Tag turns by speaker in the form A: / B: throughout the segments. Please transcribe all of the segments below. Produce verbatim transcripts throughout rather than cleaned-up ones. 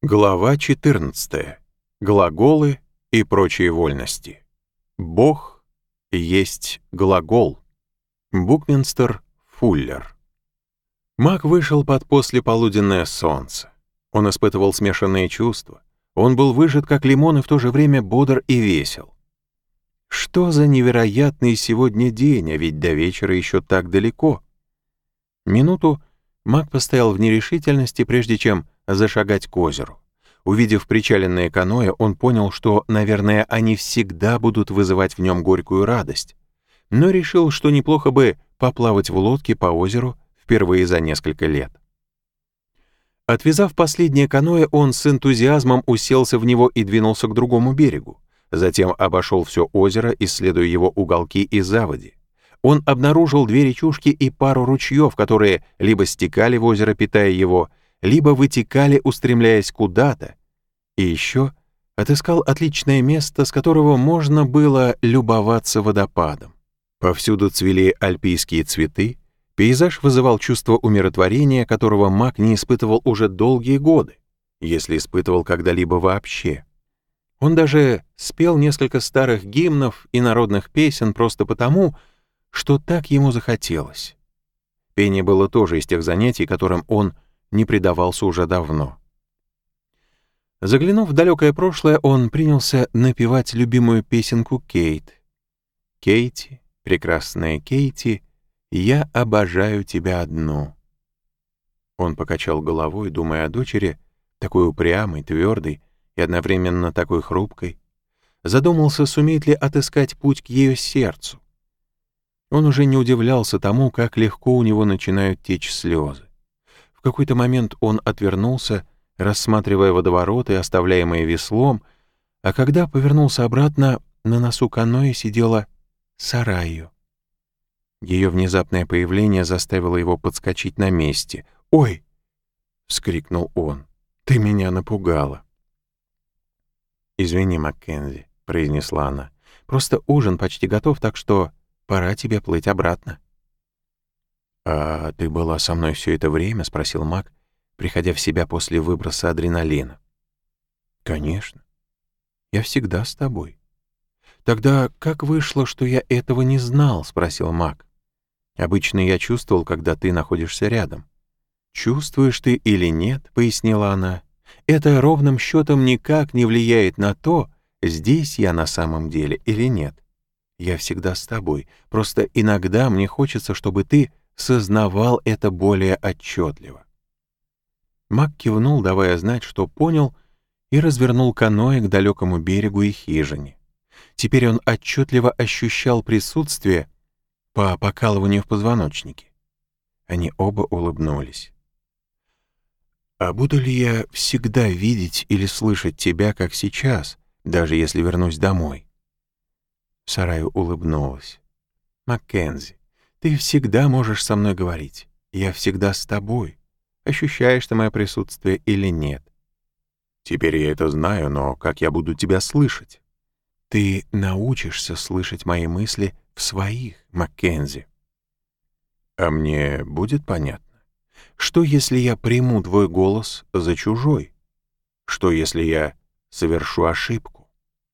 A: Глава четырнадцатая. Глаголы и прочие вольности. Бог есть глагол. Букминстер Фуллер. Мак вышел под послеполуденное солнце. Он испытывал смешанные чувства. Он был выжат как лимон и в то же время бодр и весел. Что за невероятный сегодня день, а ведь до вечера еще так далеко. Минуту Мак постоял в нерешительности, прежде чем зашагать к озеру. Увидев причаленное каноэ, он понял, что, наверное, они всегда будут вызывать в нем горькую радость, но решил, что неплохо бы поплавать в лодке по озеру впервые за несколько лет. Отвязав последнее каноэ, он с энтузиазмом уселся в него и двинулся к другому берегу. Затем обошел все озеро, исследуя его уголки и заводи. Он обнаружил две речушки и пару ручьев, которые либо стекали в озеро, питая его, либо вытекали, устремляясь куда-то, и еще отыскал отличное место, с которого можно было любоваться водопадом. Повсюду цвели альпийские цветы, пейзаж вызывал чувство умиротворения, которого Мак не испытывал уже долгие годы, если испытывал когда-либо вообще. Он даже спел несколько старых гимнов и народных песен просто потому, что так ему захотелось. Пение было тоже из тех занятий, которым он не предавался уже давно. Заглянув в далекое прошлое, он принялся напевать любимую песенку Кейт. «Кейти, прекрасная Кейти, я обожаю тебя одну». Он покачал головой, думая о дочери, такой упрямой, твердой и одновременно такой хрупкой. Задумался, сумеет ли отыскать путь к ее сердцу. Он уже не удивлялся тому, как легко у него начинают течь слезы. В какой-то момент он отвернулся, рассматривая водовороты, оставляемые веслом, а когда повернулся обратно, на носу каноэ сидела Сарайю. Ее внезапное появление заставило его подскочить на месте. «Ой!» — вскрикнул он. «Ты меня напугала!» «Извини, Маккензи», — произнесла она. «Просто ужин почти готов, так что пора тебе плыть обратно». «А ты была со мной все это время?» — спросил Мак, приходя в себя после выброса адреналина. «Конечно. Я всегда с тобой». «Тогда как вышло, что я этого не знал?» — спросил Мак. «Обычно я чувствовал, когда ты находишься рядом». «Чувствуешь ты или нет?» — пояснила она. «Это ровным счетом никак не влияет на то, здесь я на самом деле или нет. Я всегда с тобой. Просто иногда мне хочется, чтобы ты сознавал это более отчетливо». Мак кивнул, давая знать, что понял, и развернул каноэ к далекому берегу и хижине. Теперь он отчетливо ощущал присутствие по покалыванию в позвоночнике. Они оба улыбнулись. «А буду ли я всегда видеть или слышать тебя, как сейчас, даже если вернусь домой?» Сарайю улыбнулась. «Маккензи, ты всегда можешь со мной говорить. Я всегда с тобой. Ощущаешь ты мое присутствие или нет?» «Теперь я это знаю, но как я буду тебя слышать?» «Ты научишься слышать мои мысли в своих, Маккензи». «А мне будет понятно? Что, если я приму твой голос за чужой? Что, если я совершу ошибку?»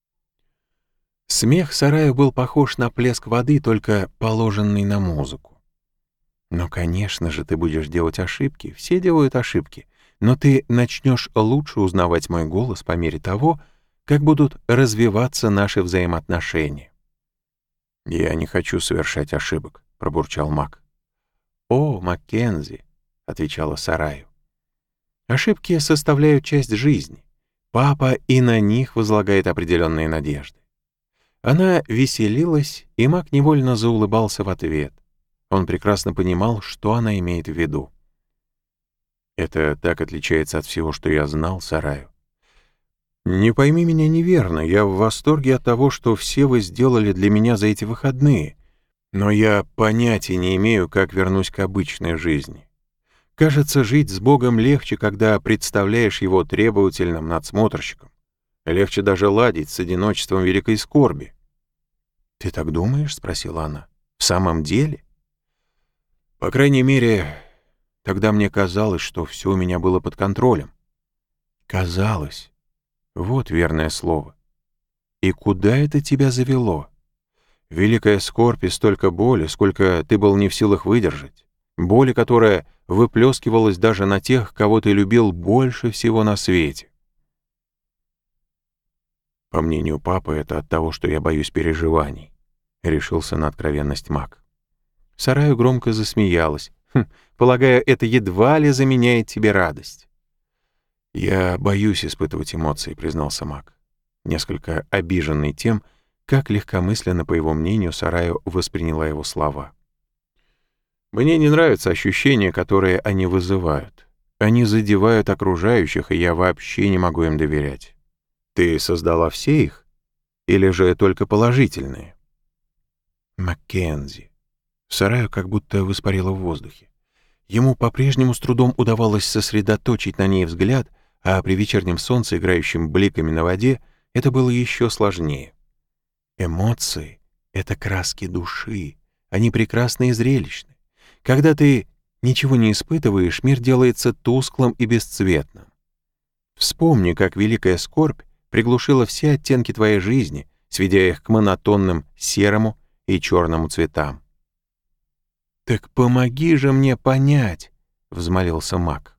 A: Смех Сарайю был похож на плеск воды, только положенный на музыку. «Но, конечно же, ты будешь делать ошибки. Все делают ошибки. Но ты начнешь лучше узнавать мой голос по мере того, как будут развиваться наши взаимоотношения». «Я не хочу совершать ошибок», — пробурчал Мак. «О, Маккензи», — отвечала Сарайю. «Ошибки составляют часть жизни. Папа и на них возлагает определенные надежды». Она веселилась, и Мак невольно заулыбался в ответ. Он прекрасно понимал, что она имеет в виду. «Это так отличается от всего, что я знал, Сарайю. Не пойми меня неверно, я в восторге от того, что все вы сделали для меня за эти выходные, но я понятия не имею, как вернусь к обычной жизни. Кажется, жить с Богом легче, когда представляешь его требовательным надсмотрщиком. Легче даже ладить с одиночеством великой скорби». «Ты так думаешь?» — спросила она. «В самом деле?» «По крайней мере, тогда мне казалось, что все у меня было под контролем». Казалось. Вот верное слово. И куда это тебя завело? Великая скорбь и столько боли, сколько ты был не в силах выдержать. Боли, которая выплескивалась даже на тех, кого ты любил больше всего на свете. По мнению папы, это от того, что я боюсь переживаний. Решился на откровенность Мак. Сараю громко засмеялась. Хм, полагаю, это едва ли заменяет тебе радость. «Я боюсь испытывать эмоции», — признался Мак, несколько обиженный тем, как легкомысленно, по его мнению, Сараю восприняла его слова. «Мне не нравятся ощущения, которые они вызывают. Они задевают окружающих, и я вообще не могу им доверять. Ты создала все их? Или же только положительные?» Маккензи. Сараю как будто воспарила в воздухе. Ему по-прежнему с трудом удавалось сосредоточить на ней взгляд, а при вечернем солнце, играющем бликами на воде, это было еще сложнее. Эмоции — это краски души, они прекрасны и зрелищны. Когда ты ничего не испытываешь, мир делается тусклым и бесцветным. Вспомни, как великая скорбь приглушила все оттенки твоей жизни, сведя их к монотонным серому и черному цветам. «Так помоги же мне понять», — взмолился Мак.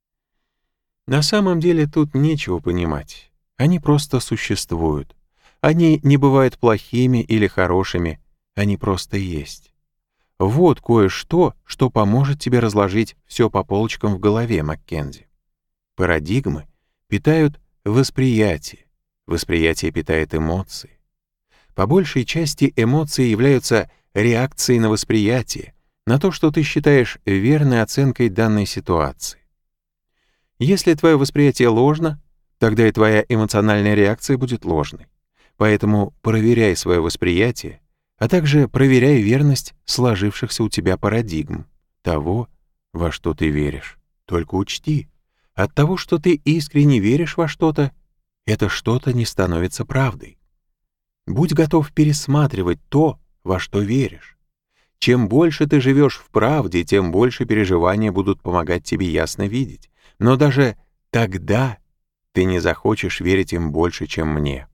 A: На самом деле тут нечего понимать. Они просто существуют. Они не бывают плохими или хорошими, они просто есть. Вот кое-что, что поможет тебе разложить все по полочкам в голове, Маккензи. Парадигмы питают восприятие, восприятие питает эмоции. По большей части эмоции являются реакцией на восприятие, на то, что ты считаешь верной оценкой данной ситуации. Если твое восприятие ложно, тогда и твоя эмоциональная реакция будет ложной. Поэтому проверяй свое восприятие, а также проверяй верность сложившихся у тебя парадигм, того, во что ты веришь. Только учти, от того, что ты искренне веришь во что-то, это что-то не становится правдой. Будь готов пересматривать то, во что веришь. Чем больше ты живешь в правде, тем больше переживания будут помогать тебе ясно видеть. Но даже тогда ты не захочешь верить им больше, чем мне.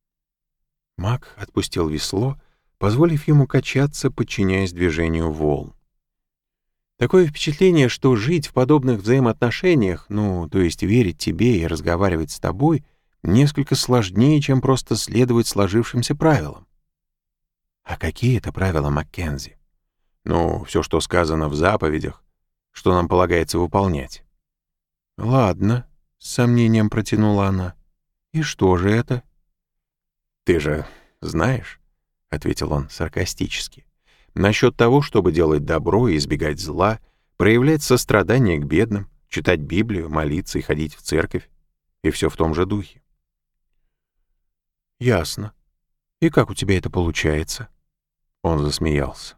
A: Мак отпустил весло, позволив ему качаться, подчиняясь движению волн. Такое впечатление, что жить в подобных взаимоотношениях, ну, то есть верить тебе и разговаривать с тобой, несколько сложнее, чем просто следовать сложившимся правилам. А какие это правила, Маккензи? Ну, все, что сказано в заповедях, что нам полагается выполнять. Ладно, с сомнением протянула она. И что же это? Ты же знаешь, — ответил он саркастически, — насчет того, чтобы делать добро и избегать зла, проявлять сострадание к бедным, читать Библию, молиться и ходить в церковь, и все в том же духе. Ясно. И как у тебя это получается? Он засмеялся.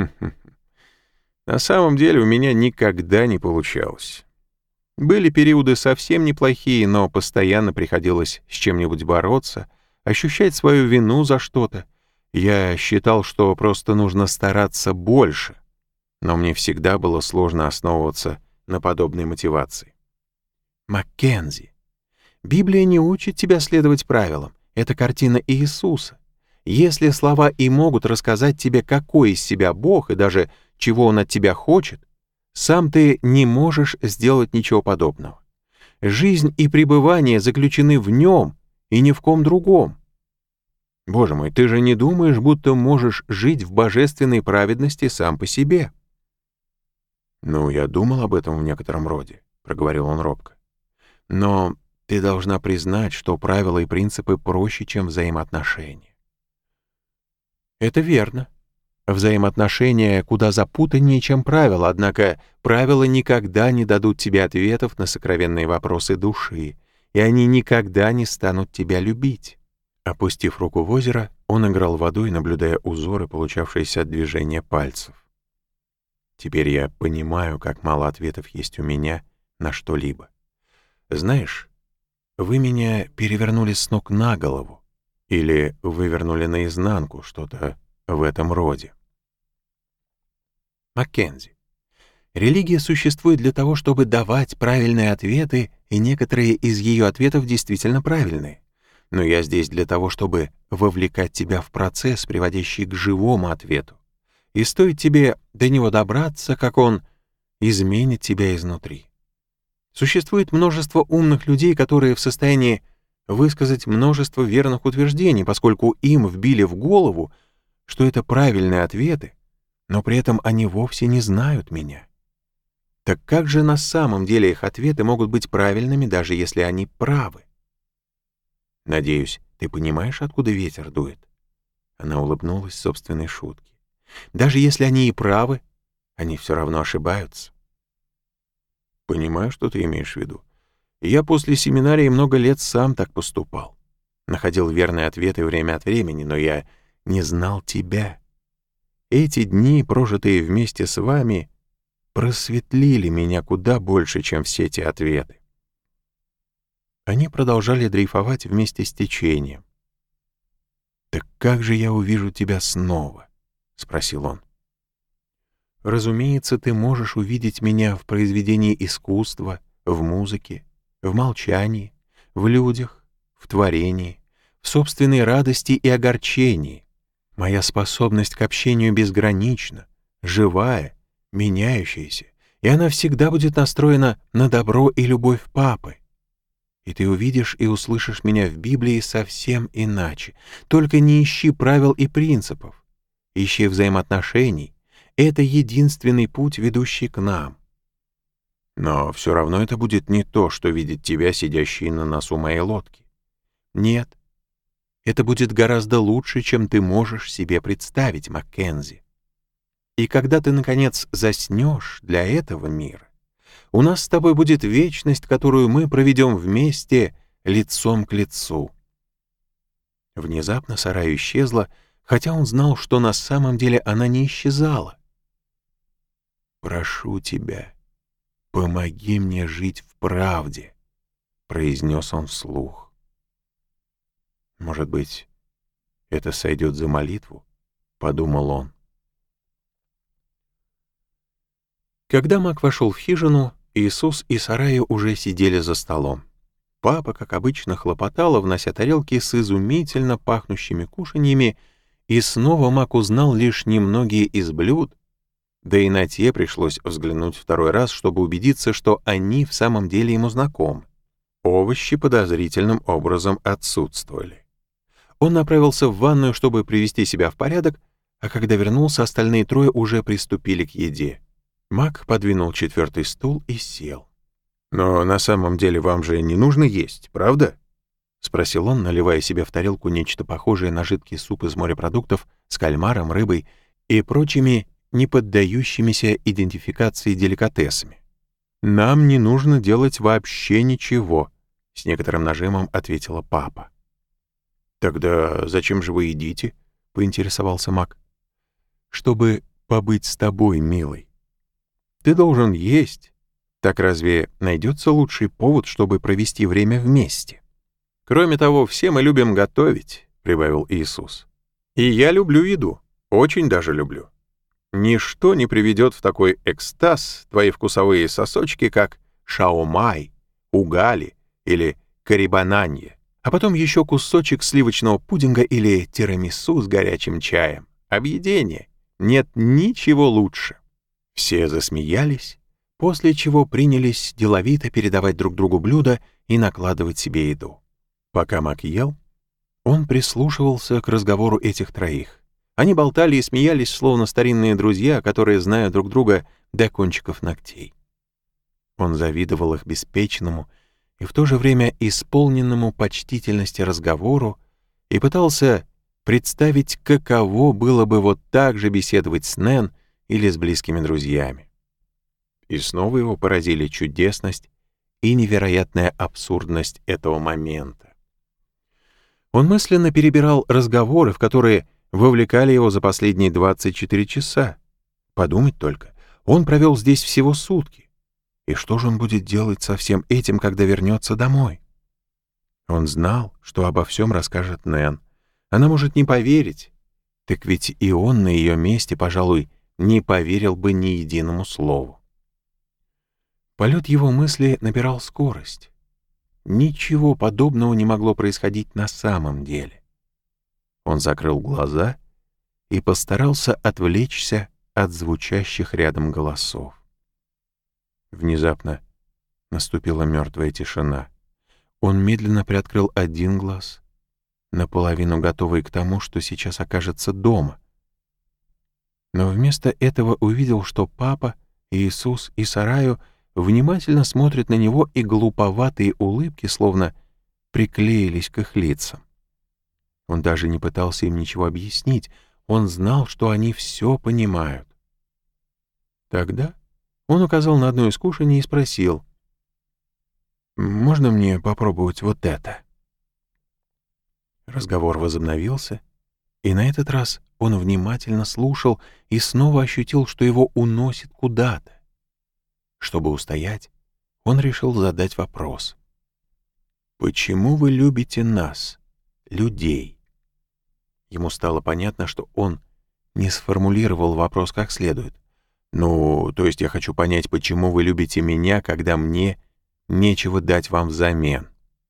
A: На самом деле у меня никогда не получалось. Были периоды совсем неплохие, но постоянно приходилось с чем-нибудь бороться, ощущать свою вину за что-то. Я считал, что просто нужно стараться больше, но мне всегда было сложно основываться на подобной мотивации. Маккензи, Библия не учит тебя следовать правилам. Это картина Иисуса. Если слова и могут рассказать тебе, какой из себя Бог и даже чего Он от тебя хочет, сам ты не можешь сделать ничего подобного. Жизнь и пребывание заключены в Нем и ни в ком другом. Боже мой, ты же не думаешь, будто можешь жить в божественной праведности сам по себе? «Ну, я думал об этом в некотором роде», — проговорил он робко. «Но ты должна признать, что правила и принципы проще, чем взаимоотношения». «Это верно. Взаимоотношения куда запутаннее, чем правила, однако правила никогда не дадут тебе ответов на сокровенные вопросы души, и они никогда не станут тебя любить». Опустив руку в озеро, он играл водой, наблюдая узоры, получавшиеся от движения пальцев. «Теперь я понимаю, как мало ответов есть у меня на что-либо. Знаешь, вы меня перевернули с ног на голову или вывернули наизнанку, что-то в этом роде. Маккензи, Религия существует для того, чтобы давать правильные ответы, и некоторые из ее ответов действительно правильные. Но я здесь для того, чтобы вовлекать тебя в процесс, приводящий к живому ответу. И стоит тебе до него добраться, как он изменит тебя изнутри. Существует множество умных людей, которые в состоянии высказать множество верных утверждений, поскольку им вбили в голову, что это правильные ответы, но при этом они вовсе не знают меня. Так как же на самом деле их ответы могут быть правильными, даже если они правы? Надеюсь, ты понимаешь, откуда ветер дует? Она улыбнулась собственной шутке. Даже если они и правы, они все равно ошибаются. Понимаю, что ты имеешь в виду. Я после семинарии много лет сам так поступал. Находил верные ответы время от времени, но я не знал тебя. Эти дни, прожитые вместе с вами, просветлили меня куда больше, чем все эти ответы. Они продолжали дрейфовать вместе с течением. «Так как же я увижу тебя снова?» — спросил он. «Разумеется, ты можешь увидеть меня в произведении искусства, в музыке, в молчании, в людях, в творении, в собственной радости и огорчении. Моя способность к общению безгранична, живая, меняющаяся, и она всегда будет настроена на добро и любовь Папы. И ты увидишь и услышишь меня в Библии совсем иначе. Только не ищи правил и принципов. Ищи взаимоотношений. Это единственный путь, ведущий к нам. Но все равно это будет не то, что видит тебя, сидящий на носу моей лодки. Нет, это будет гораздо лучше, чем ты можешь себе представить, Маккензи. И когда ты, наконец, заснешь для этого мира, у нас с тобой будет вечность, которую мы проведем вместе, лицом к лицу». Внезапно Сарая исчезла, хотя он знал, что на самом деле она не исчезала. «Прошу тебя, помоги мне жить в правде», — произнес он вслух. «Может быть, это сойдет за молитву?» — подумал он. Когда Мак вошел в хижину, Иисус и Сарая уже сидели за столом. Папа, как обычно, хлопотала, внося тарелки с изумительно пахнущими кушаньями, и снова Мак узнал лишь немногие из блюд, да и на те пришлось взглянуть второй раз, чтобы убедиться, что они в самом деле ему знакомы. Овощи подозрительным образом отсутствовали. Он направился в ванную, чтобы привести себя в порядок, а когда вернулся, остальные трое уже приступили к еде. Мак подвинул четвертый стул и сел. «Но на самом деле вам же не нужно есть, правда?» — спросил он, наливая себе в тарелку нечто похожее на жидкий суп из морепродуктов с кальмаром, рыбой и прочими не поддающимися идентификации деликатесами. «Нам не нужно делать вообще ничего», — с некоторым нажимом ответила папа. «Тогда зачем же вы едите?» — поинтересовался Мак. «Чтобы побыть с тобой, милый. Ты должен есть. Так разве найдется лучший повод, чтобы провести время вместе? Кроме того, все мы любим готовить», — прибавил Иисус. «И я люблю еду, очень даже люблю. Ничто не приведет в такой экстаз твои вкусовые сосочки, как шаомай, угали или карибананье, а потом еще кусочек сливочного пудинга или тирамису с горячим чаем. Объедение. Нет ничего лучше». Все засмеялись, после чего принялись деловито передавать друг другу блюда и накладывать себе еду. Пока Мак ел, он прислушивался к разговору этих троих. Они болтали и смеялись, словно старинные друзья, которые знают друг друга до кончиков ногтей. Он завидовал их беспечному и в то же время исполненному почтительности разговору и пытался представить, каково было бы вот так же беседовать с Нэн или с близкими друзьями. И снова его поразили чудесность и невероятная абсурдность этого момента. Он мысленно перебирал разговоры, в которые вовлекали его за последние двадцать четыре часа. Подумать только, он провел здесь всего сутки. И что же он будет делать со всем этим, когда вернется домой? Он знал, что обо всем расскажет Нэн. Она может не поверить. Так ведь и он на ее месте, пожалуй, не поверил бы ни единому слову. Полет его мысли набирал скорость. Ничего подобного не могло происходить на самом деле. Он закрыл глаза и постарался отвлечься от звучащих рядом голосов. Внезапно наступила мертвая тишина. Он медленно приоткрыл один глаз, наполовину готовый к тому, что сейчас окажется дома. Но вместо этого увидел, что папа, Иисус и Сараю внимательно смотрят на него, и глуповатые улыбки словно приклеились к их лицам. Он даже не пытался им ничего объяснить, он знал, что они все понимают. Тогда он указал на одно из кушаний и спросил: «Можно мне попробовать вот это?» Разговор возобновился, и на этот раз он внимательно слушал и снова ощутил, что его уносит куда-то. Чтобы устоять, он решил задать вопрос: «Почему вы любите нас, людей?» Ему стало понятно, что он не сформулировал вопрос как следует. «Ну, то есть я хочу понять, почему вы любите меня, когда мне нечего дать вам взамен?»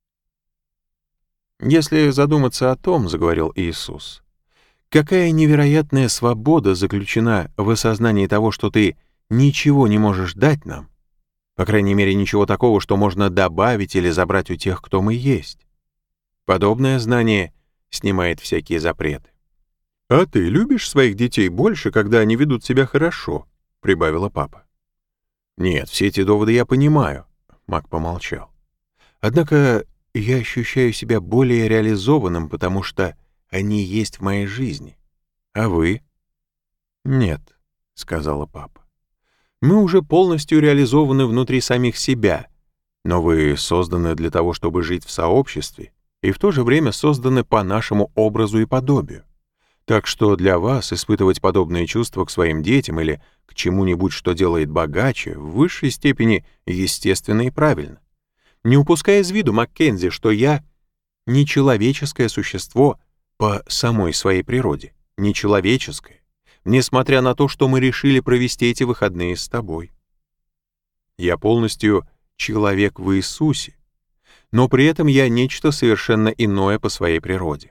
A: «Если задуматься о том, — заговорил Иисус, — какая невероятная свобода заключена в осознании того, что ты ничего не можешь дать нам, по крайней мере, ничего такого, что можно добавить или забрать у тех, кто мы есть. Подобное знание снимает всякие запреты». «А ты любишь своих детей больше, когда они ведут себя хорошо?» — прибавила папа. «Нет, все эти доводы я понимаю», — Мак помолчал. «Однако я ощущаю себя более реализованным, потому что они есть в моей жизни. А вы?» «Нет», — сказала папа. «Мы уже полностью реализованы внутри самих себя, но вы созданы для того, чтобы жить в сообществе, и в то же время созданы по нашему образу и подобию. Так что для вас испытывать подобные чувства к своим детям или к чему-нибудь, что делает богаче, в высшей степени естественно и правильно. Не упуская из виду, Маккензи, что я не человеческое существо по самой своей природе, не человеческое, несмотря на то, что мы решили провести эти выходные с тобой. Я полностью человек в Иисусе, но при этом я нечто совершенно иное по своей природе.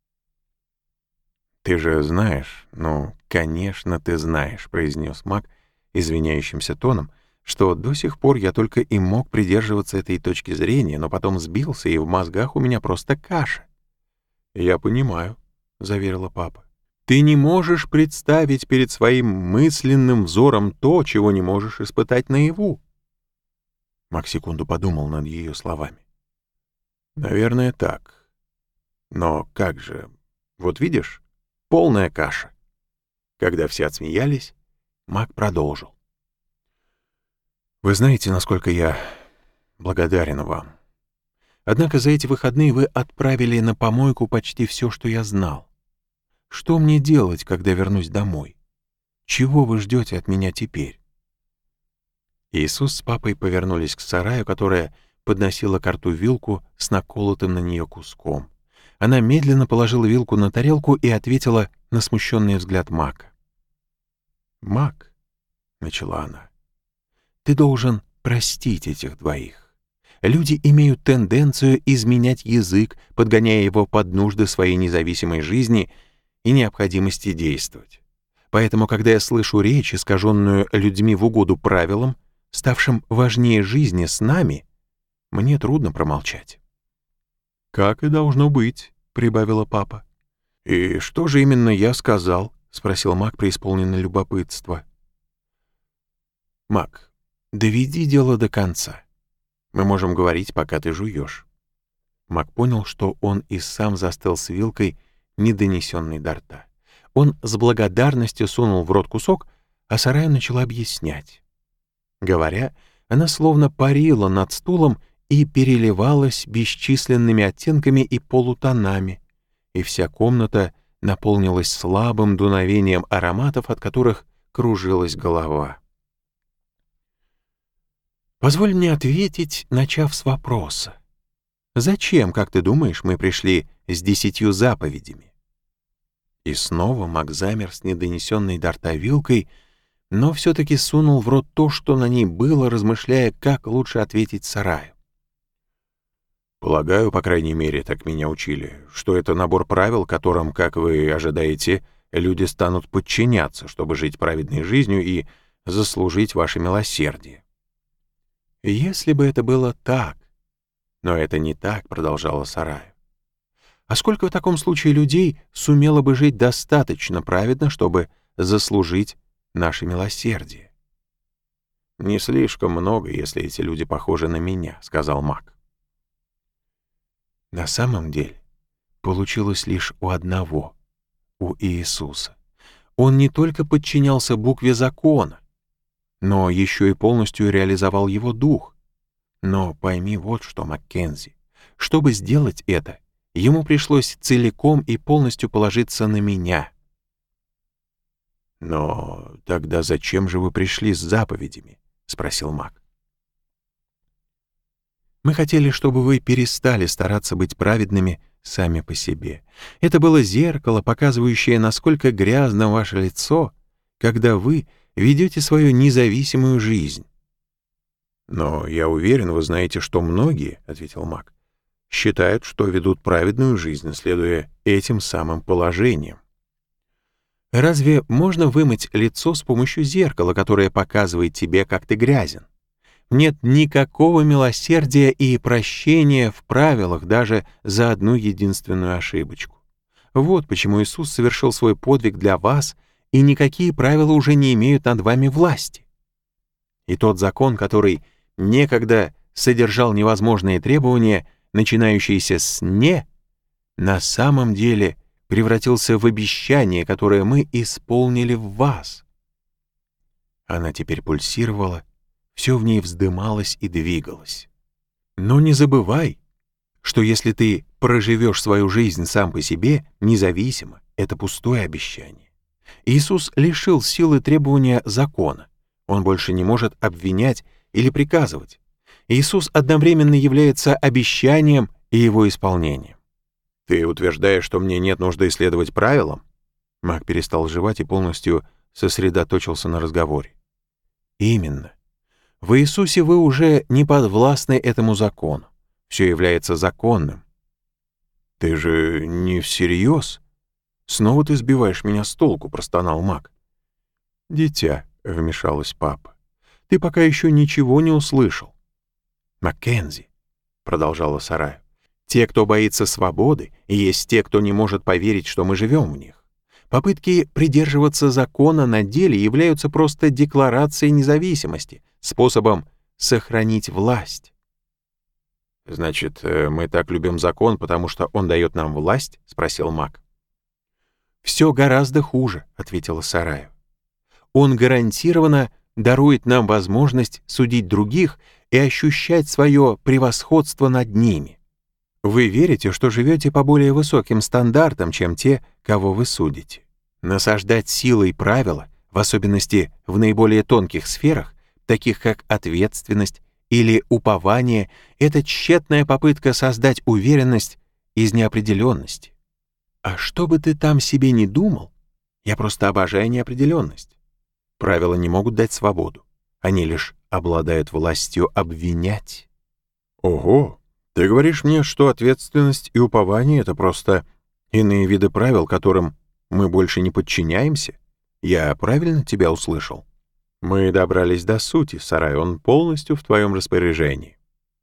A: «Ты же знаешь, ну, конечно, ты знаешь», — произнес Мак извиняющимся тоном, что до сих пор я только и мог придерживаться этой точки зрения, но потом сбился, и в мозгах у меня просто каша. «Я понимаю», — заверила папа. «Ты не можешь представить перед своим мысленным взором то, чего не можешь испытать наяву». Мак секунду подумал над ее словами. «Наверное, так. Но как же? Вот видишь, полная каша». Когда все отсмеялись, Мак продолжил. «Вы знаете, насколько я благодарен вам. Однако за эти выходные вы отправили на помойку почти все, что я знал. Что мне делать, когда вернусь домой? Чего вы ждете от меня теперь?» Иисус с папой повернулись к Сараю, которая подносила ко рту вилку с наколотым на нее куском. Она медленно положила вилку на тарелку и ответила на смущенный взгляд Мака. «Мак», — начала она, — «ты должен простить этих двоих. Люди имеют тенденцию изменять язык, подгоняя его под нужды своей независимой жизни и необходимости действовать. Поэтому, когда я слышу речь, искаженную людьми в угоду правилам, ставшим важнее жизни с нами, мне трудно промолчать». «Как и должно быть», — прибавила папа. «И что же именно я сказал?» — спросил Мак, преисполненный любопытства. «Мак, доведи дело до конца. Мы можем говорить, пока ты жуешь». Мак понял, что он и сам застыл с вилкой, не донесенной до рта. Он с благодарностью сунул в рот кусок, а Сарая начала объяснять. Говоря, она словно парила над стулом и переливалась бесчисленными оттенками и полутонами, и вся комната наполнилась слабым дуновением ароматов, от которых кружилась голова. «Позволь мне ответить, начав с вопроса. Зачем, как ты думаешь, мы пришли с десятью заповедями?» И снова Мак замер с недонесенной до рта вилкой, но все-таки сунул в рот то, что на ней было, размышляя, как лучше ответить Сараю.
B: «Полагаю, по крайней мере, так меня учили, что это набор правил, которым, как вы ожидаете, люди станут подчиняться, чтобы жить праведной жизнью и заслужить ваше милосердие».
A: «Если бы это было так...» «Но это не так», — продолжала Сарая. «А сколько в таком случае людей сумело бы жить достаточно праведно, чтобы заслужить наше милосердие?»
B: «Не слишком много, если эти люди похожи на меня», — сказал Мак.
A: На самом деле получилось лишь у одного, у Иисуса. Он не только подчинялся букве закона, но еще и полностью реализовал его дух. Но пойми вот что, Маккензи, чтобы сделать это, ему пришлось целиком и полностью положиться на меня.
B: «Но тогда зачем же вы пришли с заповедями?» — спросил Мак.
A: Мы хотели, чтобы вы перестали стараться быть праведными сами по себе. Это было зеркало, показывающее, насколько грязно ваше лицо, когда вы ведете свою независимую жизнь.
B: «Но я уверен, вы знаете, что многие, — ответил Мак, — считают, что ведут праведную жизнь, следуя этим самым положениям».
A: Разве можно вымыть лицо с помощью зеркала, которое показывает тебе, как ты грязен? Нет никакого милосердия и прощения в правилах даже за одну единственную ошибочку. Вот почему Иисус совершил свой подвиг для вас, и никакие правила уже не имеют над вами власти. И тот закон, который некогда содержал невозможные требования, начинающиеся с «не», на самом деле превратился в обещание, которое мы исполнили в вас. Она теперь пульсировала, все в ней вздымалось и двигалось. Но не забывай, что если ты проживешь свою жизнь сам по себе, независимо, это пустое обещание. Иисус лишил силы требования закона. Он больше не может обвинять или приказывать. Иисус одновременно является обещанием и его исполнением.
B: «Ты утверждаешь, что мне нет нужды следовать правилам?»
A: Мак перестал жевать и полностью сосредоточился на разговоре. «Именно. В Иисусе вы уже не подвластны этому закону. Все является законным».
B: «Ты же не всерьез? Снова ты сбиваешь меня с толку», — простонал Мак.
A: «Дитя», — вмешалась папа, — «ты пока еще ничего не услышал». «Маккензи», — продолжала Сарая, — «те, кто боится свободы, и есть те, кто не может поверить, что мы живем в них. Попытки придерживаться закона на деле являются просто декларацией независимости, способом сохранить власть».
B: «Значит, мы так любим закон, потому что он дает нам власть?» — спросил Мак.
A: «Все гораздо хуже», — ответила Сарая. «Он гарантированно дарует нам возможность судить других и ощущать свое превосходство над ними. Вы верите, что живете по более высоким стандартам, чем те, кого вы судите. Насаждать силой правила, в особенности в наиболее тонких сферах, таких как ответственность или упование, это тщетная попытка создать уверенность из неопределенности. А что бы ты там себе ни думал, я просто обожаю неопределенность. Правила не могут дать свободу, они лишь обладают властью обвинять».
B: «Ого! Ты говоришь мне, что ответственность и упование — это просто иные виды правил, которым мы больше не подчиняемся? Я правильно тебя услышал?»
A: «Мы добрались до сути, Сарай, он полностью в твоем распоряжении».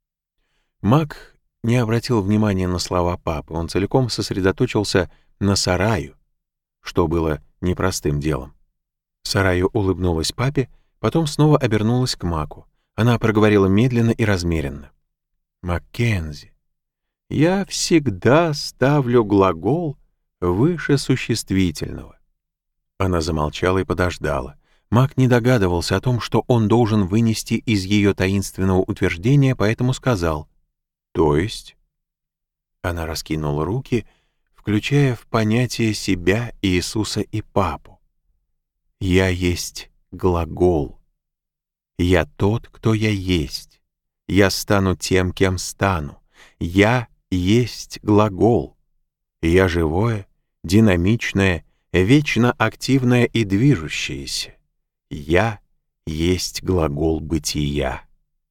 A: Мак не обратил внимания на слова папы, он целиком сосредоточился на Сараю, что было непростым делом. Сараю улыбнулась папе, потом снова обернулась к Маку. Она проговорила медленно и размеренно. «Маккензи, я всегда ставлю глагол выше существительного». Она замолчала и подождала. Мак не догадывался о том, что он должен вынести из ее таинственного утверждения, поэтому сказал: «То есть?» Она раскинула руки, включая в понятие себя, Иисуса и папу. «Я есть глагол. Я тот, кто я есть. Я стану тем, кем стану. Я есть глагол. Я живое, динамичное, вечно активное и движущееся. «Я есть глагол бытия».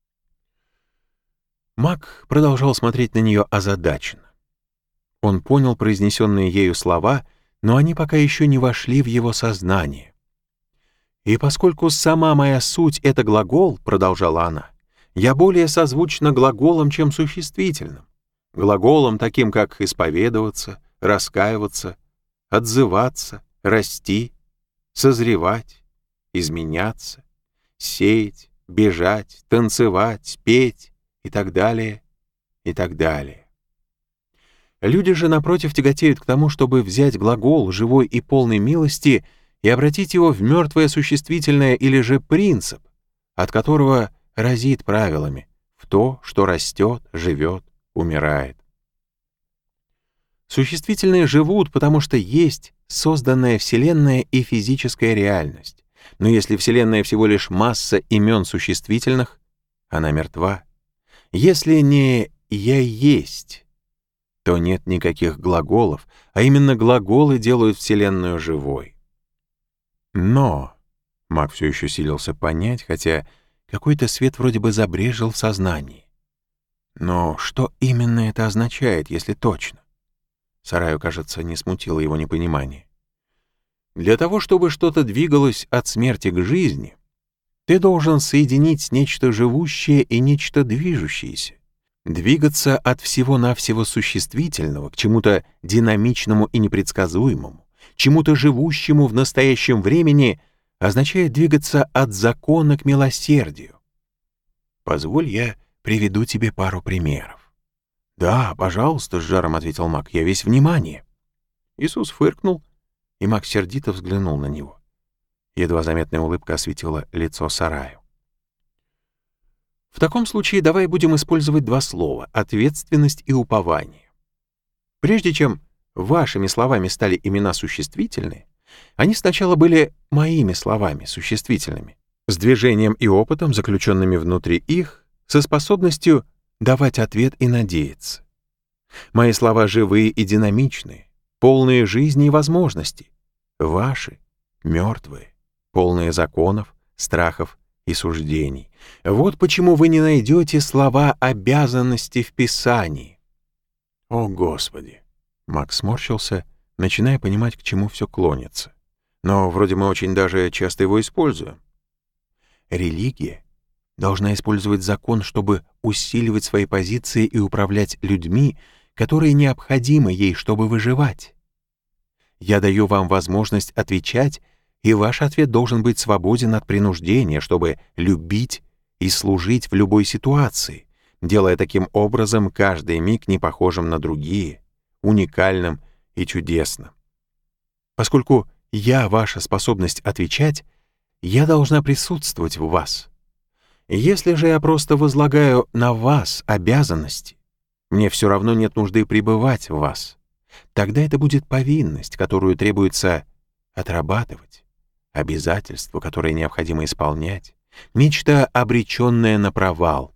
A: Мак продолжал смотреть на нее озадаченно. Он понял произнесенные ею слова, но они пока еще не вошли в его сознание. «И поскольку сама моя суть — это глагол, — продолжала она, — я более созвучна глаголам, чем существительным, глаголам, таким как исповедоваться, раскаиваться, отзываться, расти, созревать, изменяться, сеять, бежать, танцевать, петь и так далее, и так далее. Люди же, напротив, тяготеют к тому, чтобы взять глагол живой и полной милости и обратить его в мертвое существительное или же принцип, от которого разит правилами, в то, что растет, живет, умирает. Существительные живут, потому что есть созданная Вселенная и физическая реальность. Но если Вселенная всего лишь масса имен существительных, она мертва. Если не «я есть», то нет никаких глаголов, а именно глаголы делают Вселенную живой. Но Мак все еще силился понять, хотя какой-то свет вроде бы забрезжил в сознании. Но что именно это означает, если точно? Сараю, кажется, не смутило его непонимание. Для того, чтобы что-то двигалось от смерти к жизни, ты должен соединить нечто живущее и нечто движущееся. Двигаться от всего-навсего существительного к чему-то динамичному и непредсказуемому, чему-то живущему в настоящем времени, означает двигаться от закона к милосердию. Позволь, я приведу тебе пару примеров. «Да, пожалуйста», — с жаром ответил Мак, — «я весь внимание». Иисус фыркнул, и Мак сердито взглянул на него. Едва заметная улыбка осветила лицо Сараю. В таком случае давай будем использовать два слова — ответственность и упование. Прежде чем вашими словами стали имена существительные, они сначала были моими словами существительными, с движением и опытом, заключенными внутри их, со способностью давать ответ и надеяться. Мои слова живые и динамичные, полные жизни и возможностей. Ваши — мертвые, полные законов, страхов и суждений. Вот почему вы не найдете слова обязанности в Писании. О, Господи! Макс сморщился, начиная понимать, к чему все клонится. Но вроде мы очень даже часто его используем. Религия должна использовать закон, чтобы усиливать свои позиции и управлять людьми, которые необходимы ей, чтобы выживать. Я даю вам возможность отвечать, и ваш ответ должен быть свободен от принуждения, чтобы любить и служить в любой ситуации, делая таким образом каждый миг не похожим на другие, уникальным и чудесным. Поскольку я ваша способность отвечать, я должна присутствовать в вас. Если же я просто возлагаю на вас обязанности, мне все равно нет нужды пребывать в вас. Тогда это будет повинность, которую требуется отрабатывать, обязательство, которое необходимо исполнять, нечто, обреченное на провал.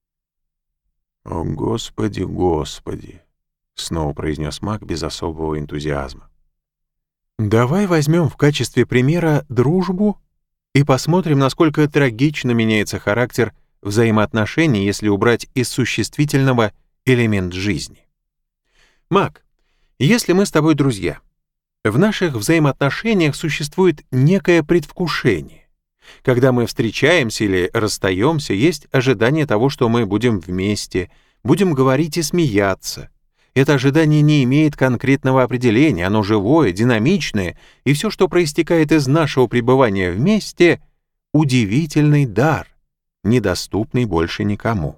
A: «О, Господи, Господи!» — снова произнес Мак без особого энтузиазма. «Давай возьмем в качестве примера дружбу и посмотрим, насколько трагично меняется характер взаимоотношений, если убрать из существительного элемент жизни. Мак, если мы с тобой друзья, в наших взаимоотношениях существует некое предвкушение. Когда мы встречаемся или расстаемся, есть ожидание того, что мы будем вместе, будем говорить и смеяться. Это ожидание не имеет конкретного определения, оно живое, динамичное, и все, что проистекает из нашего пребывания вместе — удивительный дар, недоступный больше никому.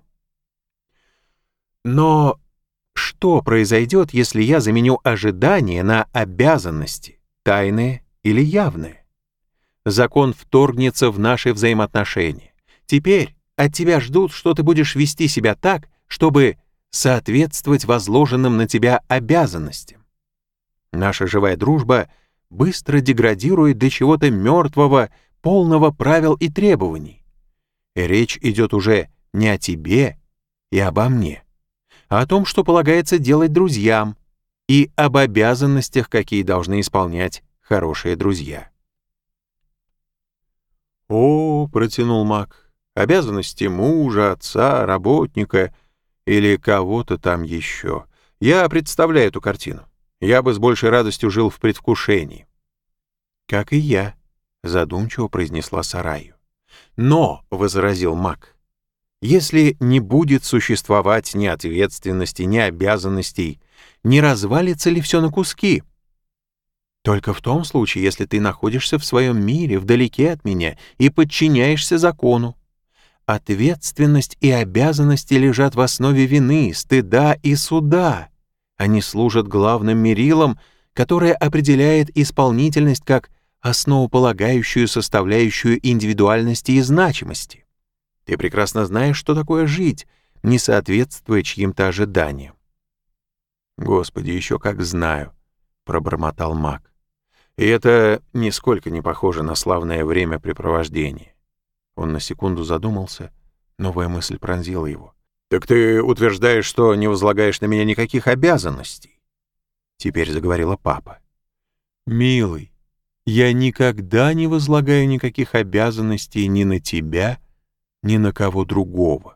A: Но что произойдет, если я заменю ожидание на обязанности, тайные или явные? Закон вторгнется в наши взаимоотношения. Теперь от тебя ждут, что ты будешь вести себя так, чтобы соответствовать возложенным на тебя обязанностям. Наша живая дружба быстро деградирует до чего-то мертвого, полного правил и требований. И речь идет уже не о тебе и обо мне, а о том, что полагается делать друзьям, и об обязанностях, какие должны исполнять хорошие друзья.
B: «О, — протянул Мак, — обязанности мужа, отца, работника или кого-то там еще. Я представляю эту картину. Я бы с большей радостью жил в предвкушении». «Как и я», — задумчиво произнесла Сараю. «Но, — возразил Мак, — если не будет существовать ни ответственности, ни обязанностей, не развалится ли все на куски? Только в том случае, если ты находишься в своем мире, вдалеке от меня, и подчиняешься закону. Ответственность и обязанности лежат в основе вины, стыда и суда. Они служат главным мерилом, которое определяет исполнительность как основополагающую составляющую индивидуальности и значимости. Ты прекрасно знаешь, что такое жить, не соответствуя чьим-то ожиданиям». «Господи, еще как знаю», — пробормотал Мак. «И это нисколько не похоже на славное времяпрепровождение». Он на секунду задумался, новая мысль пронзила его. «Так ты утверждаешь, что не возлагаешь на меня никаких обязанностей?» Теперь заговорила папа. «Милый, я никогда не возлагаю никаких обязанностей ни на тебя, ни на кого другого.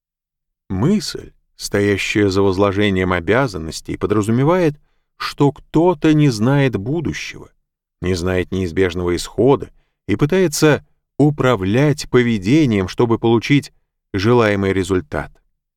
B: Мысль, стоящая за возложением обязанностей, подразумевает, что кто-то не знает будущего, не знает неизбежного исхода и пытается управлять поведением, чтобы получить желаемый результат.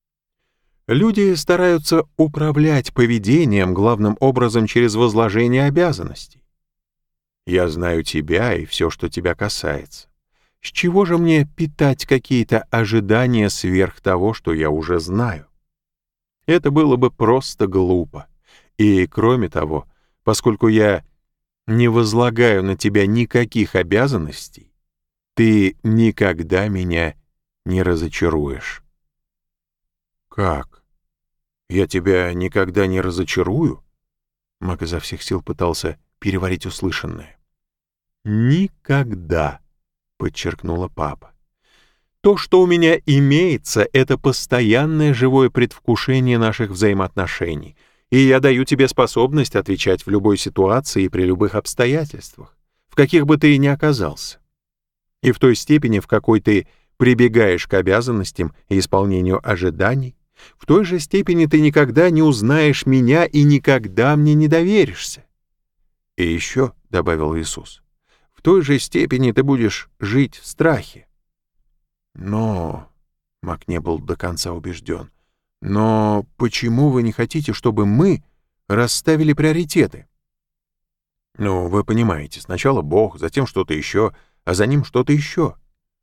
B: Люди стараются управлять поведением главным образом через возложение обязанностей. Я знаю тебя и все, что тебя касается. С чего же мне питать какие-то ожидания сверх того, что я уже знаю? Это было бы просто глупо. И, кроме того, поскольку я не возлагаю на тебя никаких обязанностей, ты никогда меня не разочаруешь». «Как? Я тебя никогда не разочарую?» Мак изо всех сил пытался переварить услышанное. «Никогда», — подчеркнула папа. «То, что у меня имеется, — это постоянное живое предвкушение наших взаимоотношений, и я даю тебе способность отвечать в любой ситуации и при любых обстоятельствах, в каких бы ты ни оказался. И в той степени, в какой ты прибегаешь к обязанностям и исполнению ожиданий, в той же степени ты никогда не узнаешь меня и никогда мне не доверишься. И еще, — добавил Иисус, — в той же степени ты будешь жить в страхе». «Но...» — Мак не был до конца убежден. «Но почему вы не хотите, чтобы мы расставили приоритеты?» «Ну, вы понимаете, сначала Бог, затем что-то еще, а за ним что-то еще».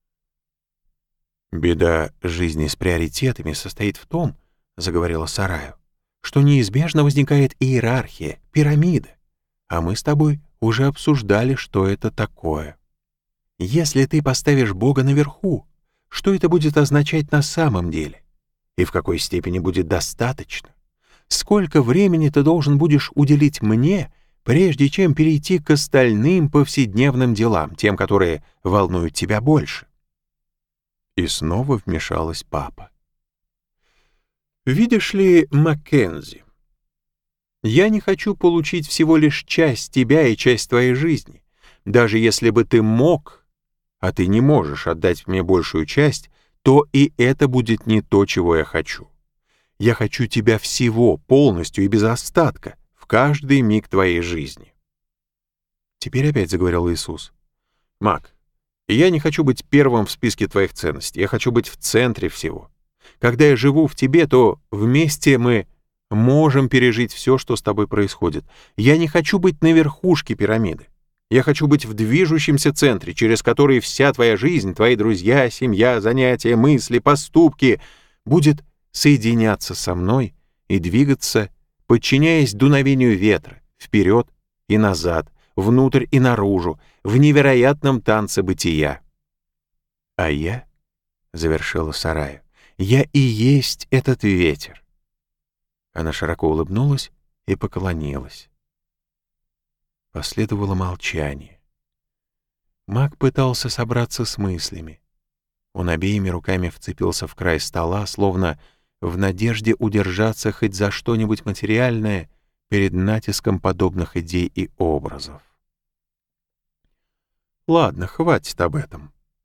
B: «Беда жизни с приоритетами состоит в том, — заговорила Сараю, — что неизбежно возникает иерархия, пирамида, а мы с тобой уже обсуждали, что это такое. Если ты поставишь Бога наверху, что это будет означать на самом деле? И в какой степени будет достаточно? Сколько времени ты должен будешь уделить мне, прежде чем перейти к остальным повседневным делам, тем, которые волнуют тебя больше?» И снова вмешалась папа. «Видишь ли, Маккензи, я не хочу получить всего лишь часть тебя и часть твоей жизни. Даже если бы ты мог, а ты не можешь отдать мне большую часть, то и это будет не то, чего я хочу. Я хочу тебя всего, полностью и без остатка, в каждый миг твоей жизни». Теперь опять заговорил Иисус. «Мак, я не хочу быть первым в списке твоих ценностей, я хочу быть в центре всего. Когда я живу в тебе, то вместе мы можем пережить все, что с тобой происходит. Я не хочу быть на верхушке пирамиды. Я хочу быть в движущемся центре, через который вся твоя жизнь, твои друзья, семья, занятия, мысли, поступки будет соединяться со мной и двигаться, подчиняясь дуновению ветра, вперед и назад, внутрь и наружу, в невероятном танце бытия». «А я, — завершила Сарая, — я и есть этот ветер». Она широко улыбнулась и поклонилась. Последовало молчание. Мак пытался собраться с мыслями. Он обеими руками вцепился в край стола, словно в надежде удержаться хоть за что-нибудь материальное перед натиском подобных идей и образов. «Ладно, хватит об этом»,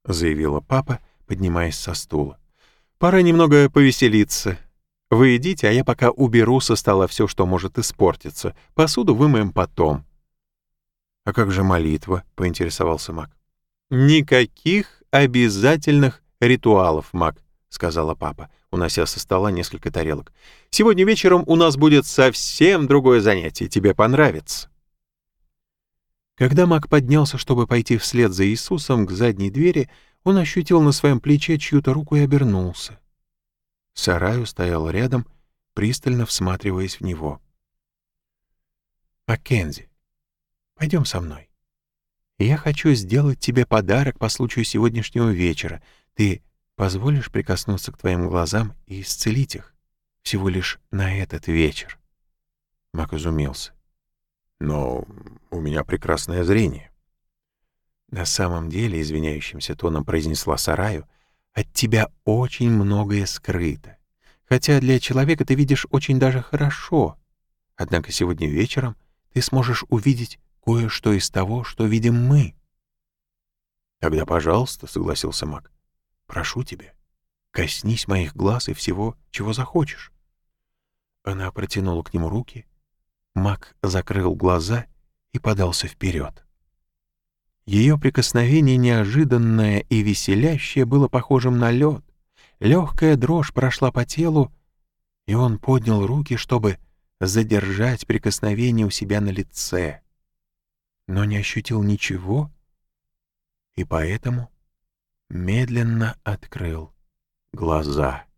A: — заявила папа, поднимаясь со стула. «Пора немного повеселиться. Вы идите, а я пока уберу со стола все, что может испортиться. Посуду вымоем потом». «А как же молитва?» — поинтересовался Мак. «Никаких обязательных ритуалов, Мак», — сказала папа, унося со стола несколько тарелок. «Сегодня вечером у нас будет совсем другое занятие. Тебе понравится». Когда Мак поднялся, чтобы пойти вслед за Иисусом к задней двери, он ощутил на своем плече чью-то руку и обернулся. Сараю стоял рядом, пристально всматриваясь в него. «Маккензи, пойдем со мной. Я хочу сделать тебе подарок по случаю сегодняшнего вечера. Ты позволишь прикоснуться к твоим глазам и исцелить их? Всего лишь на этот вечер». Мак изумился. «Но у меня прекрасное зрение». «На самом деле», — извиняющимся тоном произнесла Сараю, «от тебя очень многое скрыто. Хотя для человека ты видишь очень даже хорошо. Однако сегодня вечером ты сможешь увидеть кое-что из того, что видим мы». «Тогда, пожалуйста», — согласился Мак, — «прошу тебя, коснись моих глаз и всего, чего захочешь». Она протянула к нему руки. Мак закрыл глаза и подался вперед. Ее прикосновение, неожиданное и веселящее, было похожим на лед. Легкая дрожь прошла по телу, и он поднял руки, чтобы задержать прикосновение у себя на лице, но не ощутил ничего, и поэтому медленно открыл глаза.